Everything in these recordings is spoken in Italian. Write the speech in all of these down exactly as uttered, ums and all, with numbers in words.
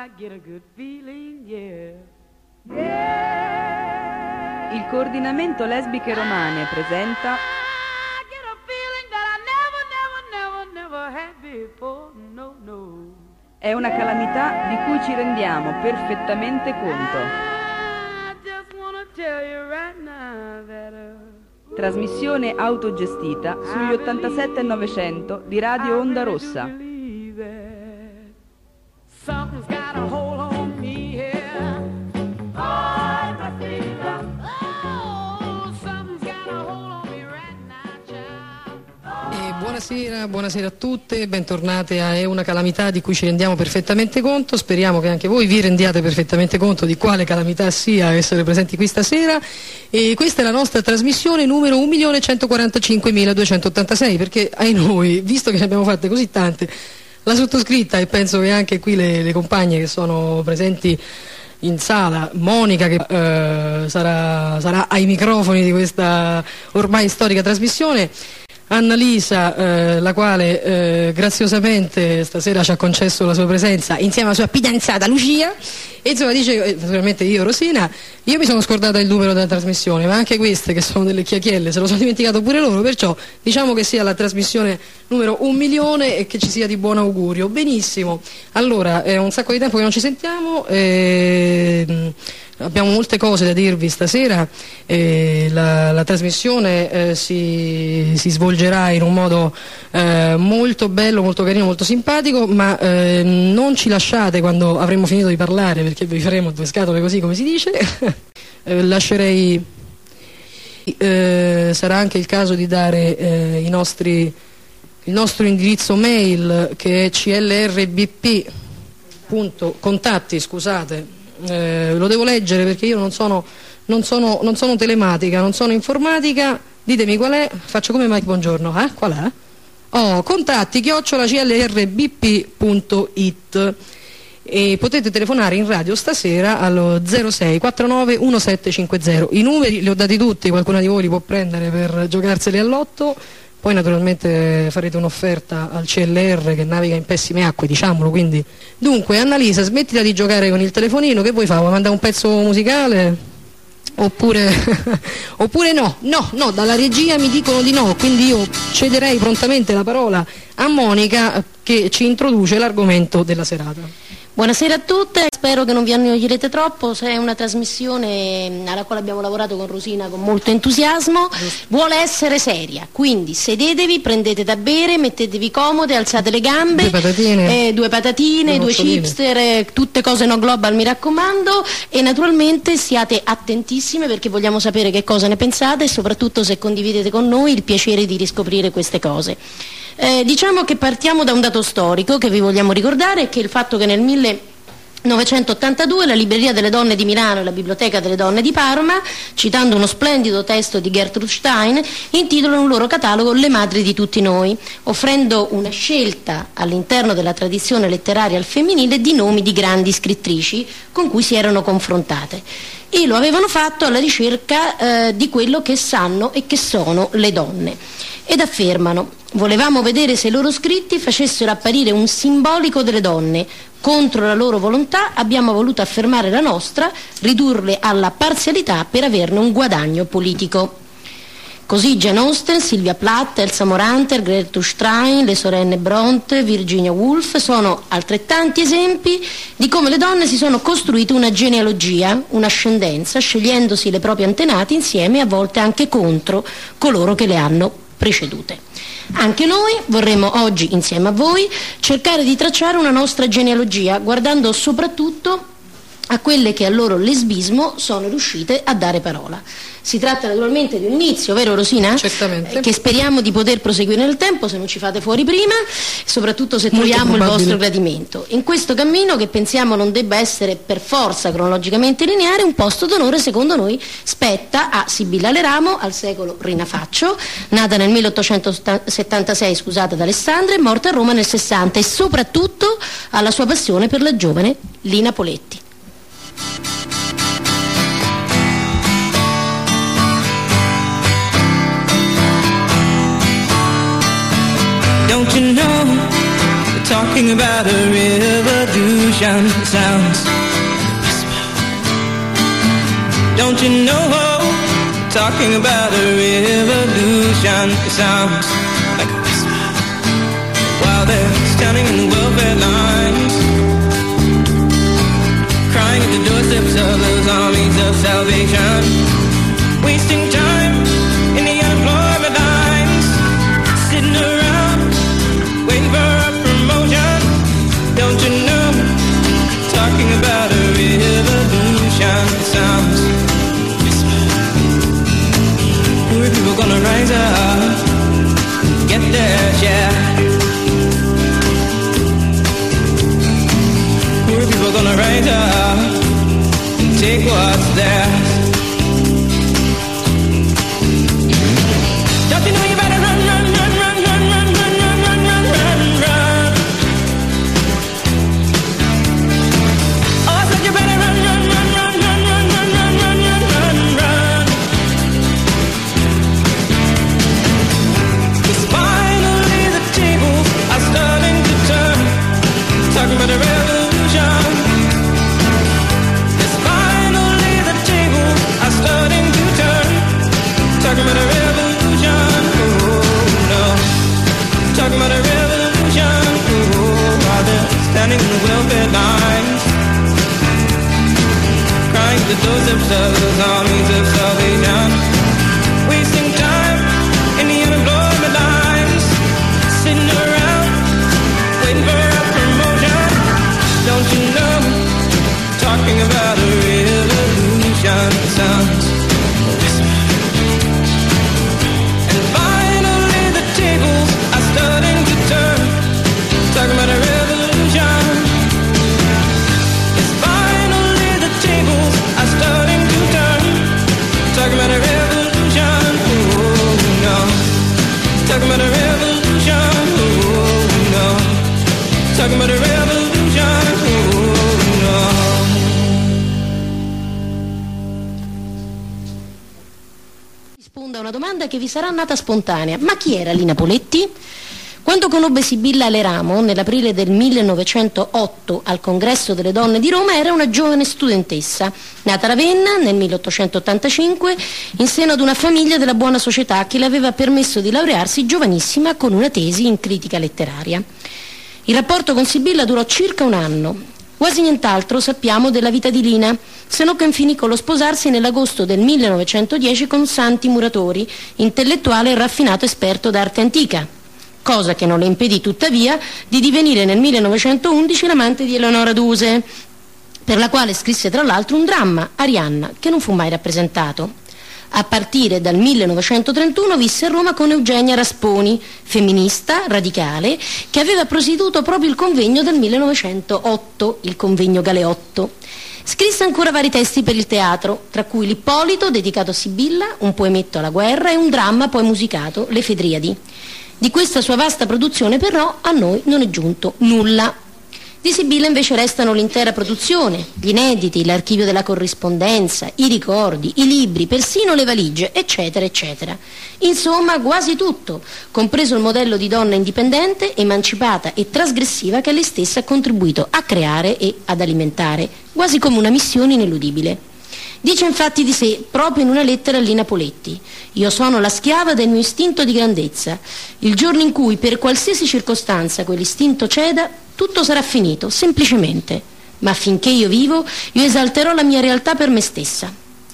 I get a good feeling, yeah. Yeah. Il coordinamento lesbiche romane presenta I get a feeling that I never, never, never, never had before, no, no. È una calamità di cui ci rendiamo perfettamente conto. I just wanna tell you right now that, uh, Trasmissione autogestita sugli ottantasette e novecento di Radio Onda Rossa. Something's got a hold on me here. Oh, something's got a hold on me right now, child. E buonasera, buonasera a tutte, bentornate a È una calamità di cui ci rendiamo perfettamente conto. Speriamo che anche voi vi rendiate perfettamente conto di quale calamità sia essere presenti qui stasera. E questa è la nostra trasmissione numero un milione centoquarantacinquemiladuecentottantasei, perché ai noi, visto che ne abbiamo fatte così tante, la sottoscritta, e penso che anche qui le, le compagne che sono presenti in sala, Monica che eh, sarà, sarà ai microfoni di questa ormai storica trasmissione, Annalisa, eh, la quale eh, graziosamente stasera ci ha concesso la sua presenza insieme alla sua fidanzata Lucia, e insomma dice, eh, naturalmente io Rosina, io mi sono scordata il numero della trasmissione, ma anche queste che sono delle chiacchielle se lo sono dimenticato pure loro, perciò diciamo che sia la trasmissione numero un milione e che ci sia di buon augurio. Benissimo, allora è un sacco di tempo che non ci sentiamo, e abbiamo molte cose da dirvi stasera. Eh, la, la trasmissione eh, si, si svolgerà in un modo eh, molto bello, molto carino, molto simpatico, ma eh, non ci lasciate quando avremo finito di parlare, perché vi faremo due scatole così, come si dice. eh, lascerei eh, sarà anche il caso di dare eh, i nostri, il nostro indirizzo mail, che è c l r b p punto contatti, scusate, Eh, lo devo leggere perché io non sono, non, sono, non sono telematica, non sono informatica. Ditemi qual è, faccio come Mike Buongiorno. Eh? Qual è? Oh, contatti chiocciola c l r b p punto i t, e potete telefonare in radio stasera allo zero sei quarantanove diciassette cinquanta. I numeri li ho dati tutti, qualcuna di voi li può prendere per giocarseli all'otto. Poi naturalmente farete un'offerta al C L R che naviga in pessime acque, diciamolo, quindi. Dunque, Annalisa, smettila di giocare con il telefonino, che vuoi fare? Vuoi mandare un pezzo musicale? Oppure oppure no, no, no, dalla regia mi dicono di no, quindi io cederei prontamente la parola a Monica, che ci introduce l'argomento della serata. Buonasera a tutte, spero che non vi annoierete troppo. È una trasmissione alla quale abbiamo lavorato con Rosina con molto entusiasmo, vuole essere seria, quindi sedetevi, prendete da bere, mettetevi comode, alzate le gambe, due patatine, eh, due, patatine, due chipster, eh, tutte cose no global, mi raccomando, e naturalmente siate attentissime perché vogliamo sapere che cosa ne pensate e soprattutto se condividete con noi il piacere di riscoprire queste cose. Eh, diciamo che partiamo da un dato storico che vi vogliamo ricordare, che è il fatto che nel millenovecentottantadue la Libreria delle Donne di Milano e la Biblioteca delle Donne di Parma, citando uno splendido testo di Gertrude Stein, intitolano un loro catalogo Le madri di tutti noi, offrendo una scelta all'interno della tradizione letteraria al femminile di nomi di grandi scrittrici con cui si erano confrontate, e lo avevano fatto alla ricerca eh, di quello che sanno e che sono le donne, ed affermano: volevamo vedere se i loro scritti facessero apparire un simbolico delle donne. Contro la loro volontà abbiamo voluto affermare la nostra, ridurle alla parzialità per averne un guadagno politico. Così Jane Austen, Sylvia Plath, Elsa Moranter, Gertrude Stein, le sorelle Bronte, Virginia Woolf sono altrettanti esempi di come le donne si sono costruite una genealogia, un'ascendenza, scegliendosi le proprie antenate insieme e a volte anche contro coloro che le hanno precedute. Anche noi vorremmo oggi, insieme a voi, cercare di tracciare una nostra genealogia, guardando soprattutto a quelle che al loro lesbismo sono riuscite a dare parola. Si tratta naturalmente di un inizio, vero Rosina? Certamente. Eh, che speriamo di poter proseguire nel tempo, se non ci fate fuori prima, soprattutto se troviamo il vostro gradimento. In questo cammino, che pensiamo non debba essere per forza cronologicamente lineare, un posto d'onore secondo noi spetta a Sibilla Leramo, al secolo Rinafaccio, nata nel milleottocentosettantasei, scusate, ad Alessandria, e morta a Roma nel sessanta, e soprattutto alla sua passione per la giovane Lina Poletti. Don't you know, they're talking about a revolution. revolution sounds. Don't you know, talking about a revolution, it sounds like a whisper. While they're standing in the welfare lines, crying at the doorsteps of those armies of salvation, wasting time in the unemployment lines, sitting around waiting for a promotion. Don't you know, talking about a revolution, it sounds whisper. Poor people gonna rise up, get their share. Poor people gonna rise up and take what's theirs. Don't you know you better run, run, run, run, run, run, run, run, run, run, run, run. Oh, I said you better run, run, run, run, run, run, run, run, run, run, run. 'Cause finally the tables are starting to turn, talking about a revolution. 'Cause finally the tables are starting to turn, talking about a revolution. Oh no, talking about a revolution. Oh, while they're standing in the welfare lines, crying at the doorsteps of those armies of salvation, wasting time in the unemployment lines, sitting around waiting for a promotion. Don't you know, talking about a revolution sounds whisper. And finally the tables are starting to turn, talking about a revolution. Yes, finally the tables are starting to turn, talking about a revolution. Oh no, talking about a revolution. Oh no, talking about a revolution. Oh no. Risponda a una domanda che vi sarà nata spontanea. Ma chi era Lina Poletti? Quando conobbe Sibilla Aleramo nell'aprile del millenovecentootto al Congresso delle Donne di Roma, era una giovane studentessa, nata a Ravenna nel milleottocentottantacinque in seno ad una famiglia della buona società che le aveva permesso di laurearsi giovanissima con una tesi in critica letteraria. Il rapporto con Sibilla durò circa un anno. Quasi nient'altro sappiamo della vita di Lina, se non che finì con lo sposarsi nell'agosto del millenovecentodieci con Santi Muratori, intellettuale e raffinato esperto d'arte antica, cosa che non le impedì tuttavia di divenire nel millenovecentoundici l'amante di Eleonora Duse, per la quale scrisse tra l'altro un dramma, Arianna, che non fu mai rappresentato. A partire dal millenovecentotrentuno visse a Roma con Eugenia Rasponi, femminista, radicale, che aveva presieduto proprio il convegno del millenovecentootto, il convegno Galeotto. Scrisse ancora vari testi per il teatro, tra cui l'Ippolito, dedicato a Sibilla, un poemetto alla guerra e un dramma poi musicato, Le Fedriadi. Di questa sua vasta produzione però a noi non è giunto nulla. Di Sibilla invece restano l'intera produzione, gli inediti, l'archivio della corrispondenza, i ricordi, i libri, persino le valigie, eccetera, eccetera. Insomma, quasi tutto, compreso il modello di donna indipendente, emancipata e trasgressiva che lei stessa ha contribuito a creare e ad alimentare, quasi come una missione ineludibile. Dice infatti di sé, proprio in una lettera a Lina Poletti: «Io sono la schiava del mio istinto di grandezza. Il giorno in cui per qualsiasi circostanza quell'istinto ceda, tutto sarà finito, semplicemente. Ma finché io vivo, io esalterò la mia realtà per me stessa».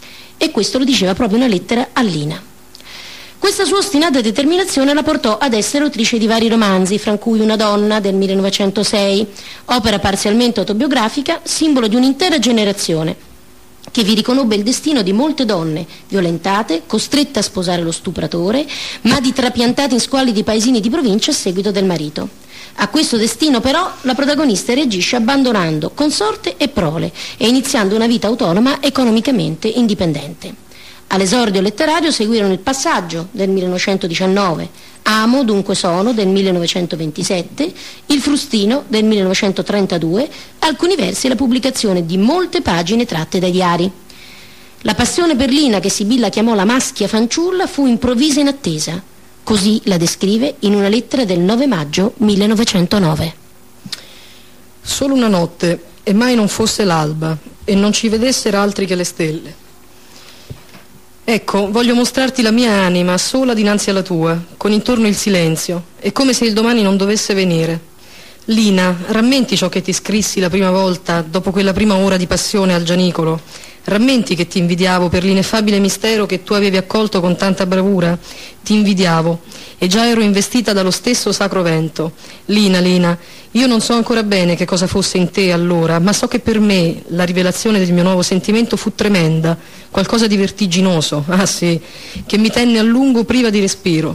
E questo lo diceva proprio una lettera a Lina. Questa sua ostinata determinazione la portò ad essere autrice di vari romanzi, fra cui Una donna del millenovecentosei, opera parzialmente autobiografica, simbolo di un'intera generazione, che vi riconobbe il destino di molte donne violentate, costrette a sposare lo stupratore, ma di trapiantate in squalidi paesini di provincia a seguito del marito. A questo destino però la protagonista reagisce abbandonando consorte e prole e iniziando una vita autonoma economicamente indipendente. All'esordio letterario seguirono Il passaggio del millenovecentodiciannove, Amo, dunque sono del millenovecentoventisette, Il frustino del millenovecentotrentadue, alcuni versi e la pubblicazione di molte pagine tratte dai diari. La passione per Lina, che Sibilla chiamò la maschia fanciulla, fu improvvisa e inattesa. Così la descrive in una lettera del nove maggio millenovecentonove. Solo una notte, e mai non fosse l'alba e non ci vedessero altri che le stelle. Ecco, voglio mostrarti la mia anima sola dinanzi alla tua, con intorno il silenzio, e come se il domani non dovesse venire. Lina, rammenti ciò che ti scrissi la prima volta, dopo quella prima ora di passione al Gianicolo? Rammenti che ti invidiavo per l'ineffabile mistero che tu avevi accolto con tanta bravura? Ti invidiavo, e già ero investita dallo stesso sacro vento. Lina, Lina, io non so ancora bene che cosa fosse in te allora, ma so che per me la rivelazione del mio nuovo sentimento fu tremenda, qualcosa di vertiginoso, ah sì, che mi tenne a lungo priva di respiro.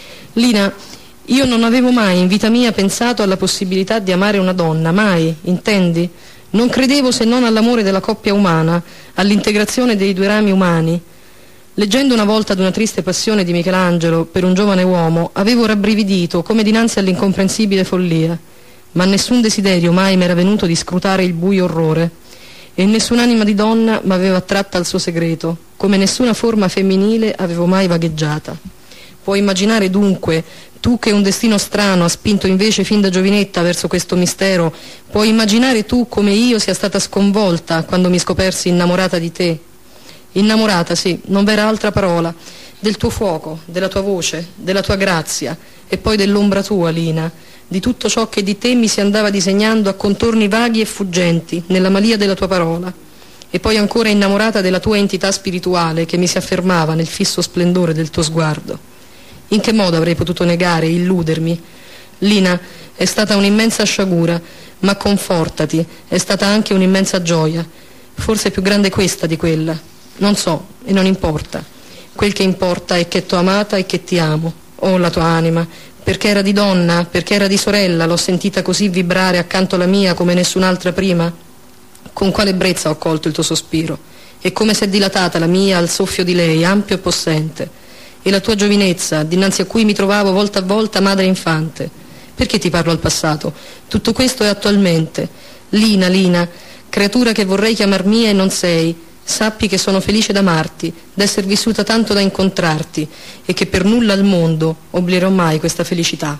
Lina, io non avevo mai in vita mia pensato alla possibilità di amare una donna, mai, intendi? Non credevo se non all'amore della coppia umana, all'integrazione dei due rami umani. Leggendo una volta ad una triste passione di Michelangelo per un giovane uomo, avevo rabbrividito come dinanzi all'incomprensibile follia, ma nessun desiderio mai m'era venuto di scrutare il buio orrore, e nessun'anima di donna m'aveva attratta al suo segreto, come nessuna forma femminile avevo mai vagheggiata. Puoi immaginare dunque, tu che un destino strano ha spinto invece fin da giovinetta verso questo mistero, puoi immaginare tu come io sia stata sconvolta quando mi scopersi innamorata di te. Innamorata, sì, non v'era altra parola, del tuo fuoco, della tua voce, della tua grazia, e poi dell'ombra tua, Lina, di tutto ciò che di te mi si andava disegnando a contorni vaghi e fuggenti nella malia della tua parola, e poi ancora innamorata della tua entità spirituale che mi si affermava nel fisso splendore del tuo sguardo. In che modo avrei potuto negare e illudermi? Lina, è stata un'immensa sciagura, ma confortati, è stata anche un'immensa gioia, forse più grande questa di quella. Non so, e non importa. Quel che importa è che t'ho amata e che ti amo. Oh, la tua anima, perché era di donna, perché era di sorella, l'ho sentita così vibrare accanto alla mia come nessun'altra prima? Con quale ebbrezza ho colto il tuo sospiro, e come s'è dilatata la mia al soffio di lei, ampio e possente. E la tua giovinezza, dinanzi a cui mi trovavo volta a volta madre infante. Perché ti parlo al passato? Tutto questo è attualmente. Lina, Lina, creatura che vorrei chiamar mia e non sei, sappi che sono felice d'amarti, d'esser vissuta tanto da incontrarti, e che per nulla al mondo oblierò mai questa felicità.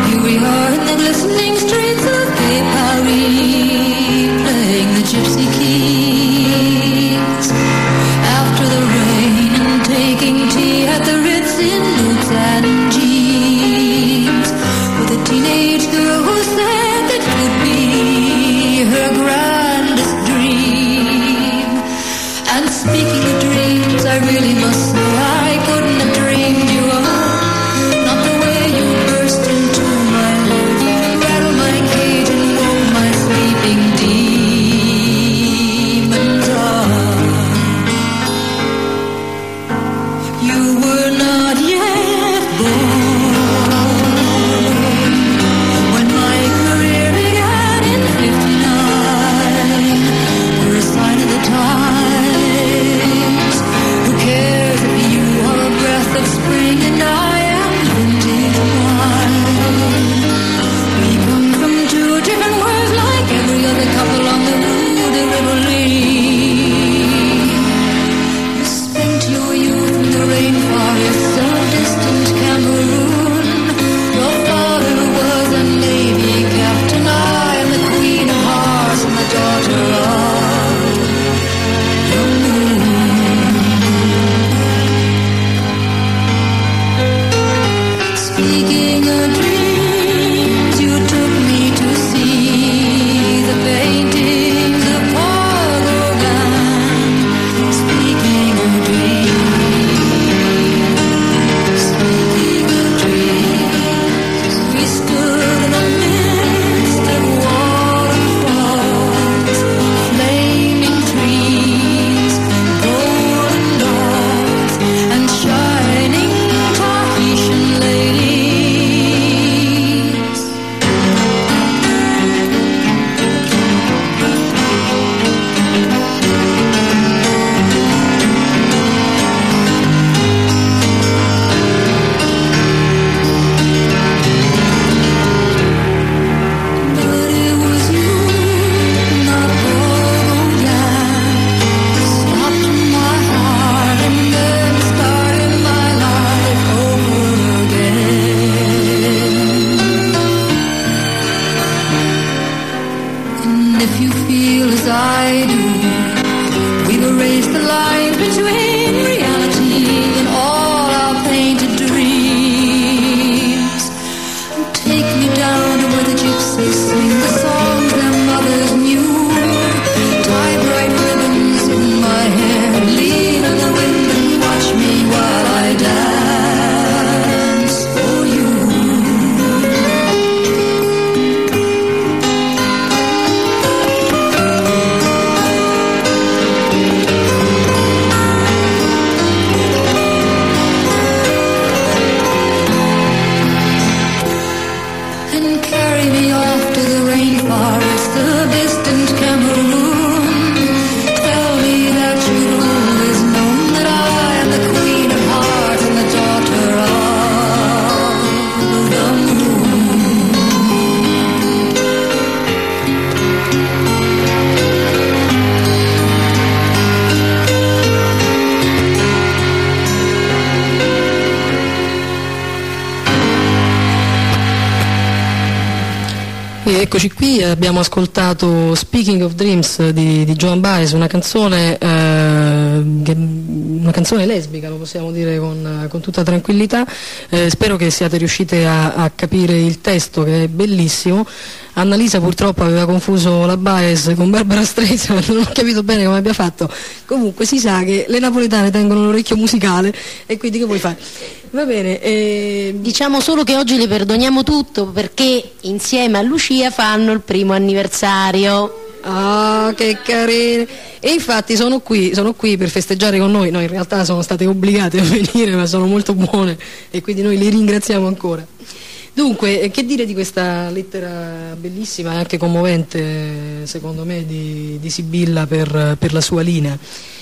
Listening streets of Cape Harry, playing the gypsy key. as I do. We've erased the line between reality and all our painted dreams. Take me down to where the gypsies sing the songs their mothers knew. Tie bright ribbons in my hair, lean on the wind and watch me while I dance for you. And carry me off to the rainforest, the distant Cameroon. Tell me that you've always known that I am the queen of heart and the daughter of the moon. E eccoci qui, abbiamo ascoltato Speaking of Dreams di, di Joan Baez, una canzone, eh, che, una canzone lesbica, lo possiamo dire con, con tutta tranquillità. Eh, spero che siate riuscite a, a capire il testo, che è bellissimo. Annalisa purtroppo aveva confuso la Baez con Barbara Streisand, non ho capito bene come abbia fatto. Comunque si sa che le napoletane tengono l'orecchio musicale e quindi che vuoi fare? Va bene. Eh... Diciamo solo che oggi le perdoniamo tutto perché insieme a Lucia fanno il primo anniversario. Ah, che carine! E infatti sono qui, sono qui per festeggiare con noi. No, in realtà sono state obbligate a venire, ma sono molto buone e quindi noi li ringraziamo ancora. Dunque, che dire di questa lettera bellissima e anche commovente, secondo me, di, di Sibilla per, per la sua linea.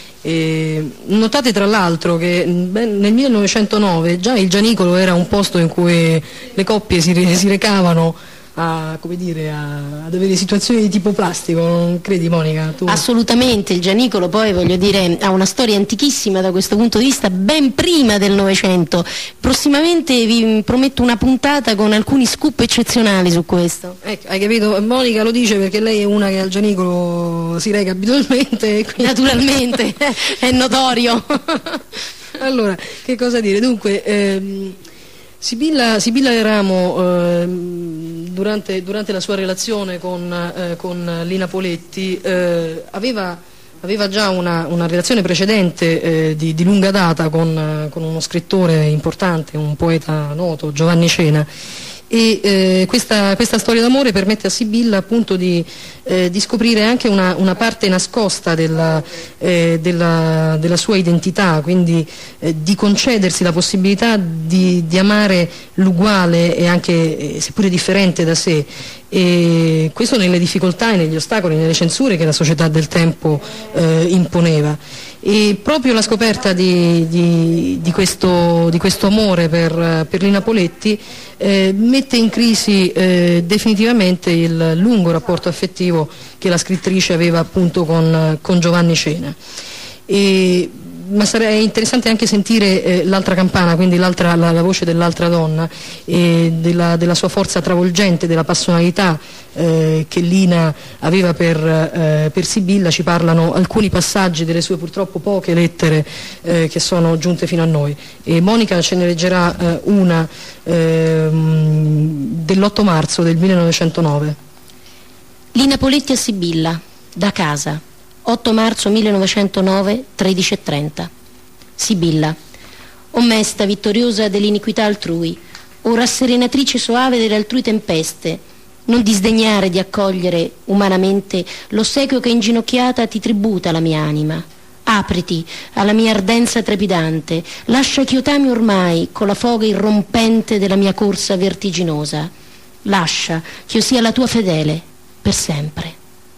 E notate tra l'altro che beh, nel millenovecentonove già il Gianicolo era un posto in cui le coppie si, si recavano a, come dire, a, ad avere situazioni di tipo plastico, non credi, Monica? Tu? Assolutamente, il Gianicolo poi, voglio dire, ha una storia antichissima da questo punto di vista, ben prima del Novecento. Prossimamente vi prometto una puntata con alcuni scoop eccezionali su questo. Ecco, hai capito? Monica lo dice perché lei è una che al Gianicolo si reca abitualmente. Quindi... Naturalmente, è notorio. Allora, che cosa dire? Dunque, ehm, Sibilla, Sibilla Leramo, ehm, durante, durante la sua relazione con, eh, con Lina Poletti, eh, aveva, aveva già una, una relazione precedente eh, di, di lunga data con, con uno scrittore importante, un poeta noto, Giovanni Cena. E eh, questa, questa storia d'amore permette a Sibilla appunto di, eh, di scoprire anche una, una parte nascosta della, eh, della, della sua identità, quindi eh, di concedersi la possibilità di, di amare l'uguale e anche eh, seppure differente da sé, e questo nelle difficoltà e negli ostacoli, nelle censure che la società del tempo eh, imponeva. E proprio la scoperta di, di, di, questo, di questo amore per, per Lina Poletti eh, mette in crisi eh, definitivamente il lungo rapporto affettivo che la scrittrice aveva appunto con, con Giovanni Cena. E, ma sarebbe interessante anche sentire eh, l'altra campana, quindi l'altra, la, la voce dell'altra donna, e della, della sua forza travolgente, della passionalità eh, che Lina aveva per, eh, per Sibilla. Ci parlano alcuni passaggi delle sue purtroppo poche lettere eh, che sono giunte fino a noi, e Monica ce ne leggerà eh, una eh, dell'otto marzo del millenovecentonove. Lina Poletti a Sibilla, da casa, otto marzo millenovecentonove, tredici e trenta. Sibilla, o mesta vittoriosa dell'iniquità altrui, o rasserenatrice soave delle altrui tempeste, non disdegnare di accogliere umanamente l'ossequio che inginocchiata ti tributa la mia anima. Apriti alla mia ardenza trepidante, lascia ch'io t'ami ormai con la foga irrompente della mia corsa vertiginosa. Lascia ch'io sia la tua fedele per sempre.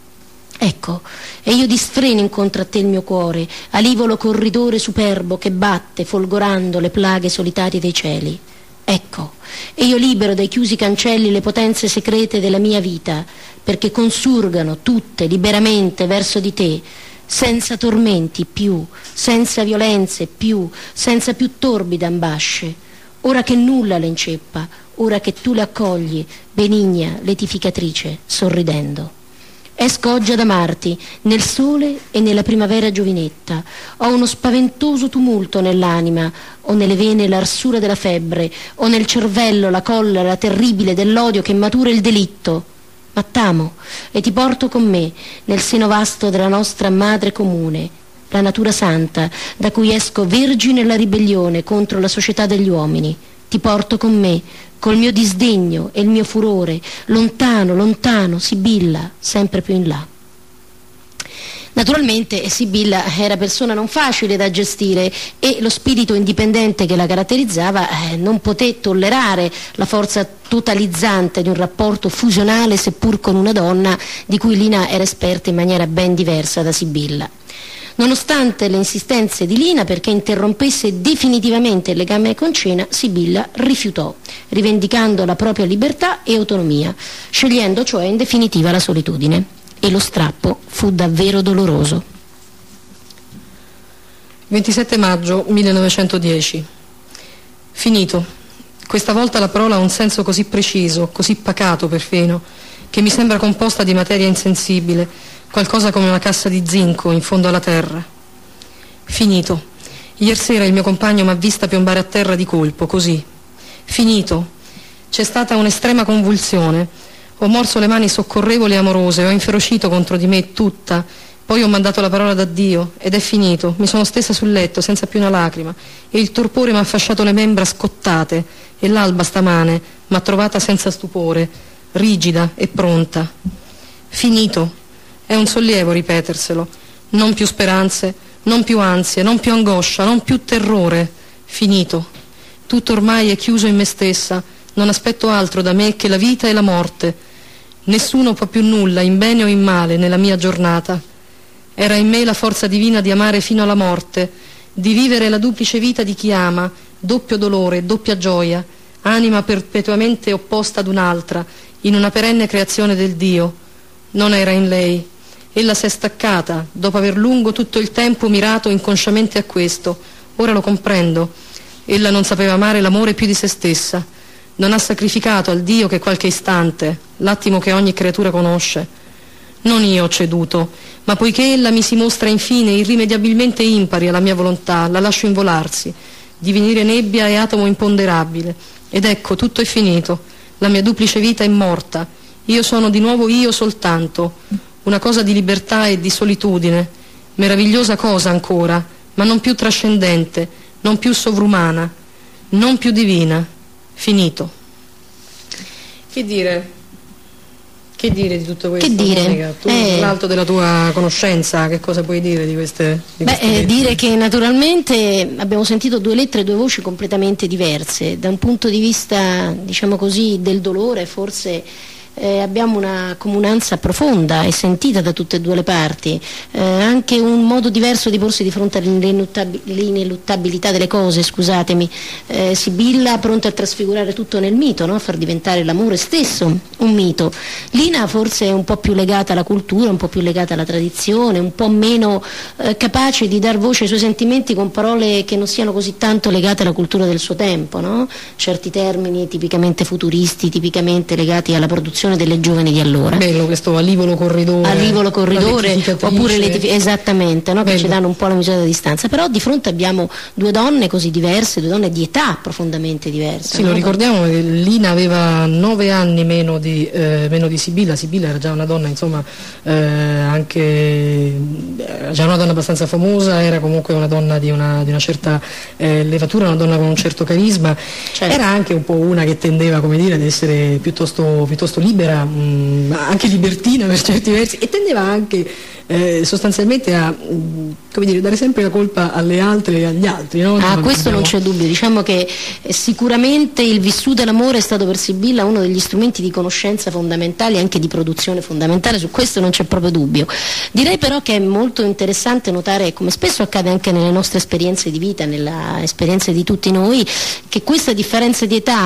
Ecco, e io disfreno incontro a te il mio cuore, alivolo corridore superbo che batte, folgorando le plaghe solitarie dei cieli. Ecco, e io libero dai chiusi cancelli le potenze secrete della mia vita, perché consurgano tutte liberamente verso di te, senza tormenti più, senza violenze più, senza più torbide ambasce. Ora che nulla le inceppa, ora che tu le accogli, benigna letificatrice, sorridendo. Esco oggi ad amarti, nel sole e nella primavera giovinetta. Ho uno spaventoso tumulto nell'anima, o nelle vene l'arsura della febbre, o nel cervello la collera terribile dell'odio che matura il delitto. Ma t'amo e ti porto con me nel seno vasto della nostra madre comune, la natura santa, da cui esco vergine alla ribellione contro la società degli uomini. Ti porto con me, col mio disdegno e il mio furore, lontano, lontano, Sibilla, sempre più in là. Naturalmente Sibilla era persona non facile da gestire e lo spirito indipendente che la caratterizzava eh, non poté tollerare la forza totalizzante di un rapporto fusionale seppur con una donna di cui Lina era esperta in maniera ben diversa da Sibilla. Nonostante le insistenze di Lina perché interrompesse definitivamente il legame con Cena, Sibilla rifiutò, rivendicando la propria libertà e autonomia, scegliendo cioè in definitiva la solitudine. E lo strappo fu davvero doloroso. ventisette maggio millenovecentodieci. Finito. Questa volta la parola ha un senso così preciso, così pacato perfino, che mi sembra composta di materia insensibile, qualcosa come una cassa di zinco in fondo alla terra. Finito. Ieri sera il mio compagno mi ha vista piombare a terra di colpo, così. Finito. C'è stata un'estrema convulsione. Ho morso le mani soccorrevoli e amorose, ho inferocito contro di me tutta, poi ho mandato la parola d'addio ed è finito. Mi sono stesa sul letto senza più una lacrima e il torpore mi ha fasciato le membra scottate e l'alba stamane mi ha trovata senza stupore, rigida e pronta. Finito. È un sollievo ripeterselo. Non più speranze, non più ansie, non più angoscia, non più terrore. Finito. Tutto ormai è chiuso in me stessa, non aspetto altro da me che la vita e la morte. Nessuno può più nulla, in bene o in male, nella mia giornata. Era in me la forza divina di amare fino alla morte, di vivere la duplice vita di chi ama, doppio dolore, doppia gioia, anima perpetuamente opposta ad un'altra, in una perenne creazione del Dio. Non era in lei. Ella si è staccata, dopo aver lungo tutto il tempo mirato inconsciamente a questo. Ora lo comprendo. Ella non sapeva amare l'amore più di se stessa. Non ha sacrificato al Dio che qualche istante, l'attimo che ogni creatura conosce. Non io ho ceduto, ma poiché ella mi si mostra infine irrimediabilmente impari alla mia volontà, la lascio involarsi, divenire nebbia e atomo imponderabile. Ed ecco, tutto è finito, la mia duplice vita è morta, io sono di nuovo io soltanto, una cosa di libertà e di solitudine, meravigliosa cosa ancora, ma non più trascendente, non più sovrumana, non più divina. Finito. Che dire? Che dire di tutto questo? Che dire? Monica? Tu, eh... dall'alto della tua conoscenza, che cosa puoi dire di queste? Di Beh, queste eh, dire che naturalmente abbiamo sentito due lettere e due voci completamente diverse. Da un punto di vista, diciamo così, del dolore, forse eh, abbiamo una comunanza profonda e sentita da tutte e due le parti, eh, anche un modo diverso di porsi di fronte all'ineluttabilità delle cose, scusatemi. eh, Sibilla pronta a trasfigurare tutto nel mito, no? A far diventare l'amore stesso un mito. Lina forse è un po' più legata alla cultura, un po' più legata alla tradizione, un po' meno eh, capace di dar voce ai suoi sentimenti con parole che non siano così tanto legate alla cultura del suo tempo, no? Certi termini tipicamente futuristi, tipicamente legati alla produzione delle giovani di allora. Bello questo alivolo corridore. Alivolo corridore, oppure le, esattamente, no? Che ci danno un po' la misura di distanza. Però di fronte abbiamo due donne così diverse, due donne di età profondamente diverse. Sì, no? Lo ricordiamo che Lina aveva nove anni meno di, eh, meno di Sibilla. Sibilla era già una donna, insomma, eh, anche era già una donna abbastanza famosa, era comunque una donna di una, di una certa eh, levatura, una donna con un certo carisma. Certo. Era anche un po' una che tendeva, come dire, ad essere piuttosto, piuttosto libera, mh, anche libertina per certi versi, e tendeva anche eh, sostanzialmente a mh, come dire, dare sempre la colpa alle altre e agli altri, no? Ah, non questo abbiamo... non c'è dubbio. Diciamo che eh, sicuramente il vissuto e l'amore è stato per Sibilla uno degli strumenti di conoscenza fondamentali, anche di produzione fondamentale, su questo non c'è proprio dubbio. Direi però che è molto interessante notare, come spesso accade anche nelle nostre esperienze di vita, nella esperienza di tutti noi, che questa differenza di età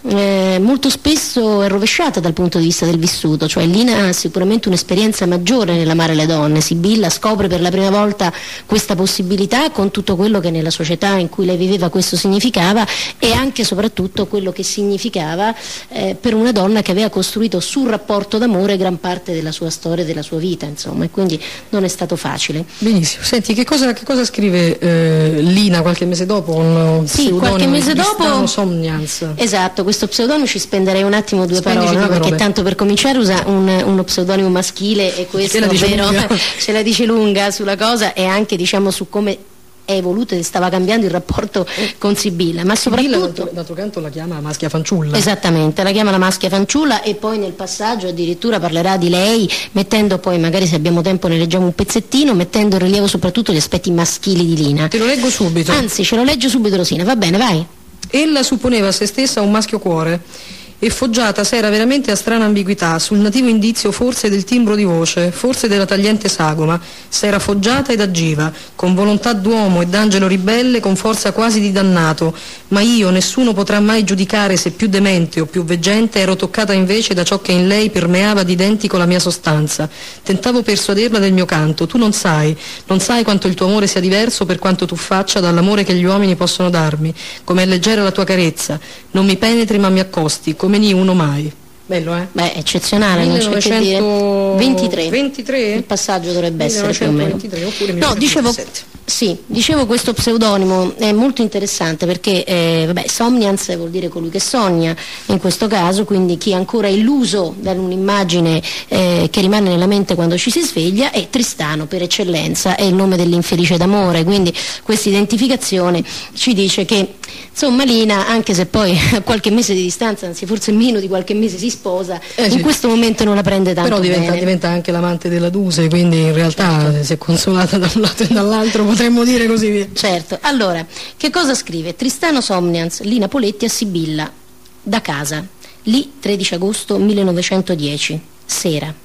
eh, molto spesso è rovesciata dal punto di vista del vissuto, cioè Lina ha sicuramente un'esperienza maggiore nell'amare le donne. Sibilla scopre per la prima volta questa possibilità con tutto quello che nella società in cui lei viveva questo significava, e anche e soprattutto quello che significava eh, per una donna che aveva costruito sul rapporto d'amore gran parte della sua storia e della sua vita, insomma, e quindi non è stato facile. Benissimo, senti, che cosa, che cosa scrive eh, Lina qualche mese dopo? Un sì, qualche mese dopo Somnians. Esatto, questo pseudonimo ci spenderei un attimo due Spendici parole, no? due Perché parole. tanto per cominciare usa un, uno pseudonimo maschile, e questo la dice ovvero lunga. ce la dice lunga sulla cosa, e anche diciamo su come è evoluto e stava cambiando il rapporto con Sibilla, ma Sibilla, soprattutto d'altro, d'altro canto, la chiama maschia fanciulla. esattamente, la chiama la maschia fanciulla, e poi nel passaggio addirittura parlerà di lei, mettendo poi, magari se abbiamo tempo ne leggiamo un pezzettino, mettendo in rilievo soprattutto gli aspetti maschili di Lina. Te lo leggo subito. Anzi, ce lo legge subito Rosina, va bene, vai. Ella supponeva a se stessa un maschio cuore, e foggiata s'era veramente a strana ambiguità, sul nativo indizio forse del timbro di voce, forse della tagliente sagoma, s'era foggiata ed agiva, con volontà d'uomo e d'angelo ribelle, con forza quasi di dannato, ma io, nessuno potrà mai giudicare se più demente o più veggente, ero toccata invece da ciò che in lei permeava d'identico la mia sostanza. Tentavo persuaderla del mio canto, tu non sai, non sai quanto il tuo amore sia diverso per quanto tu faccia dall'amore che gli uomini possono darmi, com'è leggera la tua carezza, non mi penetri ma mi accosti, come ni uno mai. Bello, eh? Beh, eccezionale, non c'è che dire. ventitré. ventitré? Il passaggio dovrebbe essere più o meno. millenovecentoventitré oppure No, dicevo, millenovecentoventisette. sì, dicevo questo pseudonimo è molto interessante perché eh, vabbè, Somnians vuol dire colui che sogna in questo caso, quindi chi è ancora illuso da un'immagine eh, che rimane nella mente quando ci si sveglia, e Tristano per eccellenza è il nome dell'infelice d'amore, quindi questa identificazione ci dice che insomma Lina, anche se poi a qualche mese di distanza, anzi forse meno di qualche mese si sposa, Eh, in sì. questo momento non la prende tanto Però diventa, bene. diventa anche l'amante della Duse, quindi in realtà si è consolata da un lato e dall'altro, potremmo dire così via. Certo, allora, che cosa scrive? Tristano Somnians, Lina Poletti a Sibilla, da casa, lì tredici agosto millenovecentodieci, sera.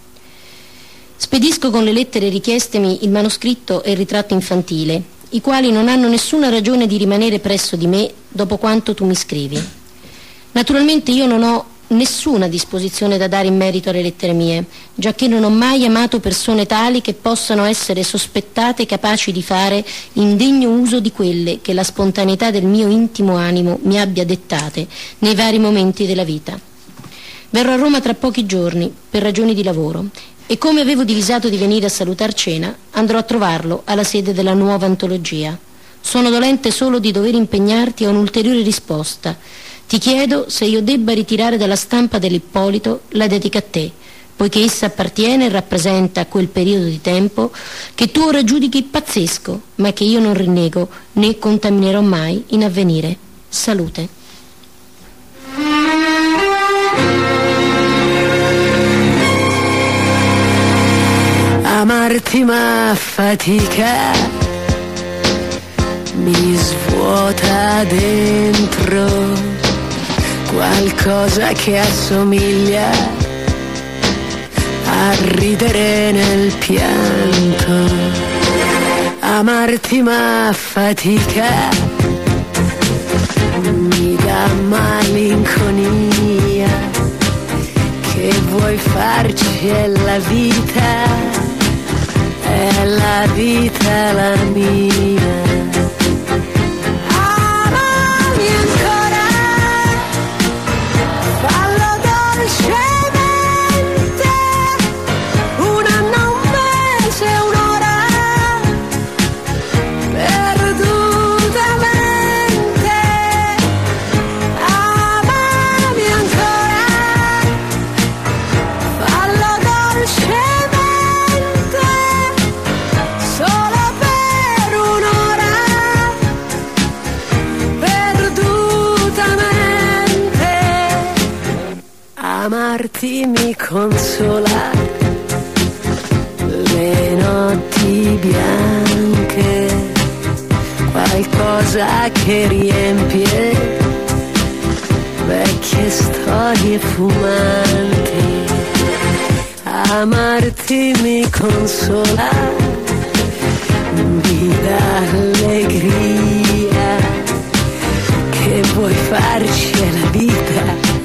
Spedisco con le lettere richiestemi il manoscritto e il ritratto infantile, i quali non hanno nessuna ragione di rimanere presso di me dopo quanto tu mi scrivi. Naturalmente io non ho nessuna disposizione da dare in merito alle lettere mie, giacché non ho mai amato persone tali che possano essere sospettate capaci di fare indegno uso di quelle che la spontaneità del mio intimo animo mi abbia dettate nei vari momenti della vita. Verrò a Roma tra pochi giorni per ragioni di lavoro, e come avevo divisato di venire a salutar cena, andrò a trovarlo alla sede della nuova antologia. Sono dolente solo di dover impegnarti a un'ulteriore risposta. Ti chiedo se io debba ritirare dalla stampa dell'Ippolito la dedica a te, poiché essa appartiene e rappresenta quel periodo di tempo che tu ora giudichi pazzesco, ma che io non rinnego né contaminerò mai in avvenire. Salute. Amarti ma fatica, mi svuota dentro qualcosa che assomiglia a ridere nel pianto. Amarti ma fatica, mi dà malinconia, che vuoi farci è la vita, è la vita la mia. Amarti mi consola le notti bianche, qualcosa che riempie vecchie storie fumanti. Amarti mi consola, mi dà allegria, che vuoi farci è la vita,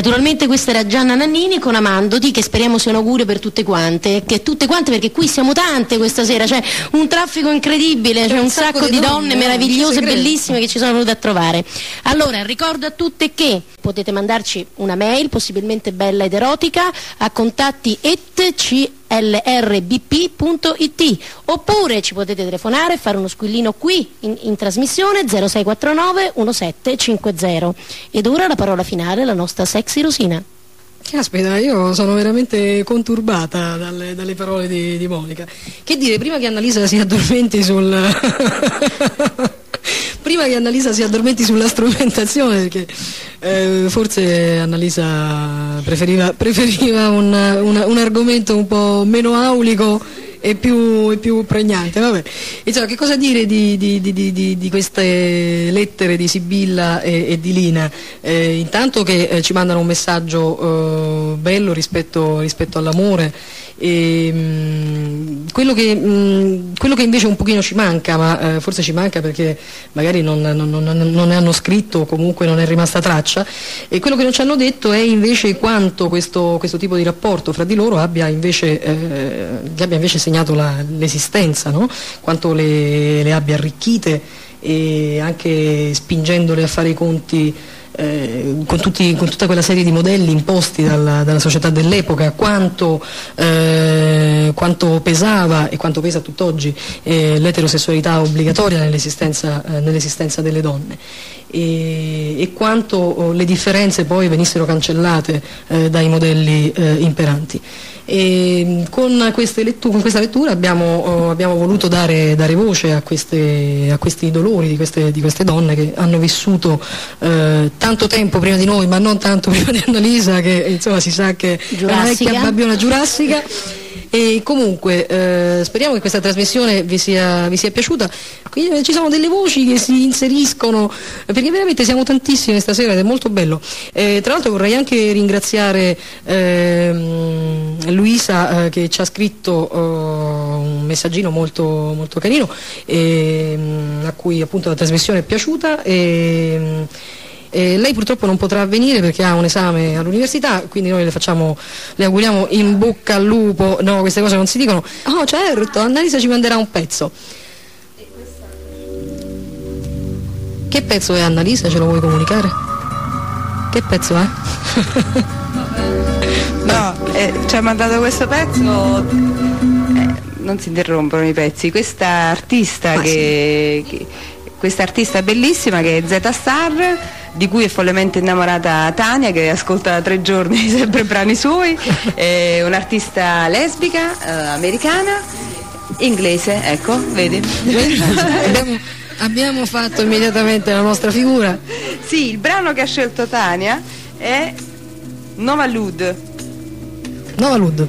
Naturalmente questa era Gianna Nannini con Amandoti, che speriamo sia un augurio per tutte quante, che tutte quante, perché qui siamo tante questa sera, c'è un traffico incredibile, c'è un, un sacco, sacco di donne, donne meravigliose, bellissime che ci sono venute a trovare. Allora, ricordo a tutte che potete mandarci una mail, possibilmente bella ed erotica, a contatti at c l r b p punto i t, oppure ci potete telefonare e fare uno squillino qui in, in trasmissione zero sei quattro nove uno sette cinque zero. Ed ora la parola finale alla nostra sexy Rosina. Caspita, io sono veramente conturbata dalle, dalle parole di, di Monica. Che dire, prima che Annalisa si addormenti sul prima che Annalisa si addormenti sulla strumentazione, perché eh, forse Annalisa preferiva, preferiva un, un, un argomento un po' meno aulico e più, e più pregnante. Vabbè. Insomma, che cosa dire di, di, di, di, di queste lettere di Sibilla e, e di Lina? Eh, intanto che eh, ci mandano un messaggio eh, bello rispetto, rispetto all'amore. E, mh, quello, che, mh, quello che invece un pochino ci manca, ma eh, forse ci manca perché magari non, non, non, non ne hanno scritto o comunque non è rimasta traccia, e quello che non ci hanno detto è invece quanto questo, questo tipo di rapporto fra di loro abbia invece, eh, gli abbia invece segnato la, l'esistenza, no? Quanto le, le abbia arricchite, e anche spingendole a fare i conti Eh, con, tutti, con tutta quella serie di modelli imposti dalla, dalla società dell'epoca, quanto, eh, quanto pesava e quanto pesa tutt'oggi eh, l'eterosessualità obbligatoria nell'esistenza, eh, nell'esistenza delle donne, e, e quanto oh, le differenze poi venissero cancellate eh, dai modelli eh, imperanti. E con, queste letture, con questa lettura abbiamo, oh, abbiamo voluto dare, dare voce a, queste, a questi dolori di queste, di queste donne che hanno vissuto eh, tanto tempo prima di noi, ma non tanto prima di Annalisa, che insomma si sa che Giurassica. È una vecchia babbiona giurassica. E comunque eh, speriamo che questa trasmissione vi sia, vi sia piaciuta. Qui ci sono delle voci che si inseriscono, perché veramente siamo tantissime stasera ed è molto bello. Eh, tra l'altro vorrei anche ringraziare ehm, Luisa eh, che ci ha scritto eh, un messaggino molto, molto carino, ehm, a cui appunto la trasmissione è piaciuta. E, Eh, lei purtroppo non potrà venire perché ha un esame all'università, quindi noi le facciamo, le auguriamo in bocca al lupo. No, queste cose non si dicono. Oh certo, Annalisa ci manderà un pezzo. Che pezzo è, Annalisa? Ce lo vuoi comunicare? Che pezzo è? No, eh, ci ha mandato questo pezzo, eh, non si interrompono i pezzi, questa artista ah, che, sì. che questa artista bellissima che è Zeta Star, di cui è follemente innamorata Tania, che ascolta da tre giorni sempre brani suoi, è un'artista lesbica, eh, americana, inglese, ecco, vedi? abbiamo, abbiamo fatto immediatamente la nostra figura. Sì, il brano che ha scelto Tania è Nova Lud. Nova Lud.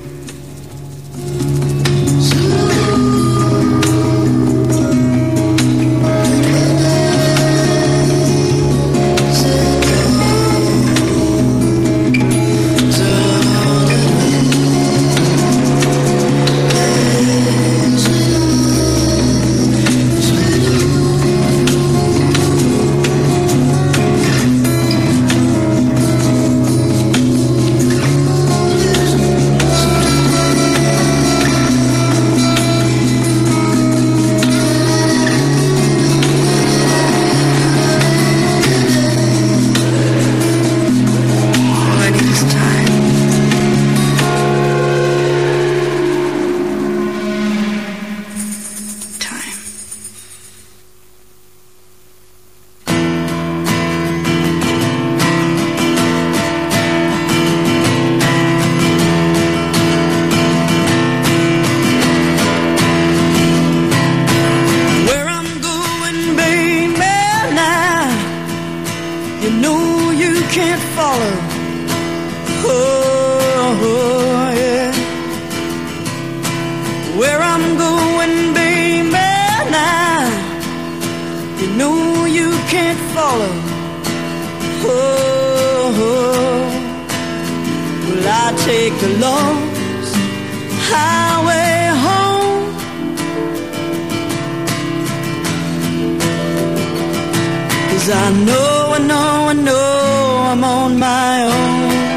I know, I know, I know I'm on my own.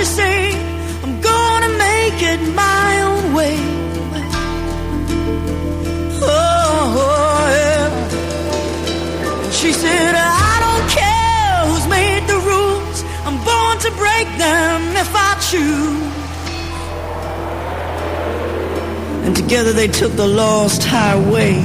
say, I'm gonna make it my own way. Oh, yeah. And she said, I don't care who's made the rules, I'm born to break them if I choose. And together they took the lost highway.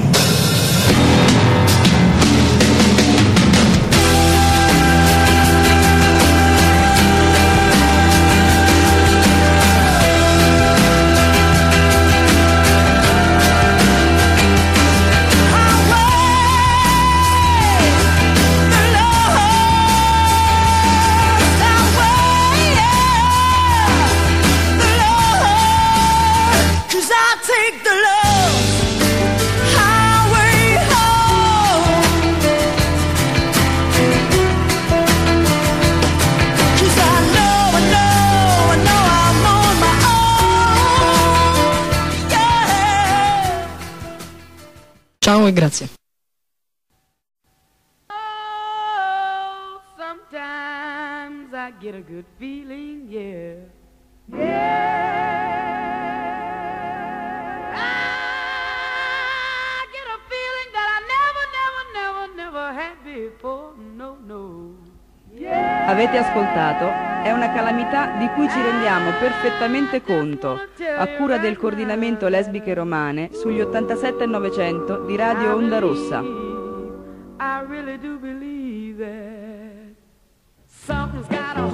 Take the love highway home, 'cause I know, I know, I know I'm on my own, yeah. Ciao e grazie. Oh, sometimes I get a good feeling, yeah. Yeah. No, no. Yeah. Avete ascoltato È una calamità di cui ci rendiamo perfettamente conto, a cura del coordinamento lesbiche romane sugli ottantasette e novecento di Radio Onda Rossa. I really do believe that something's got a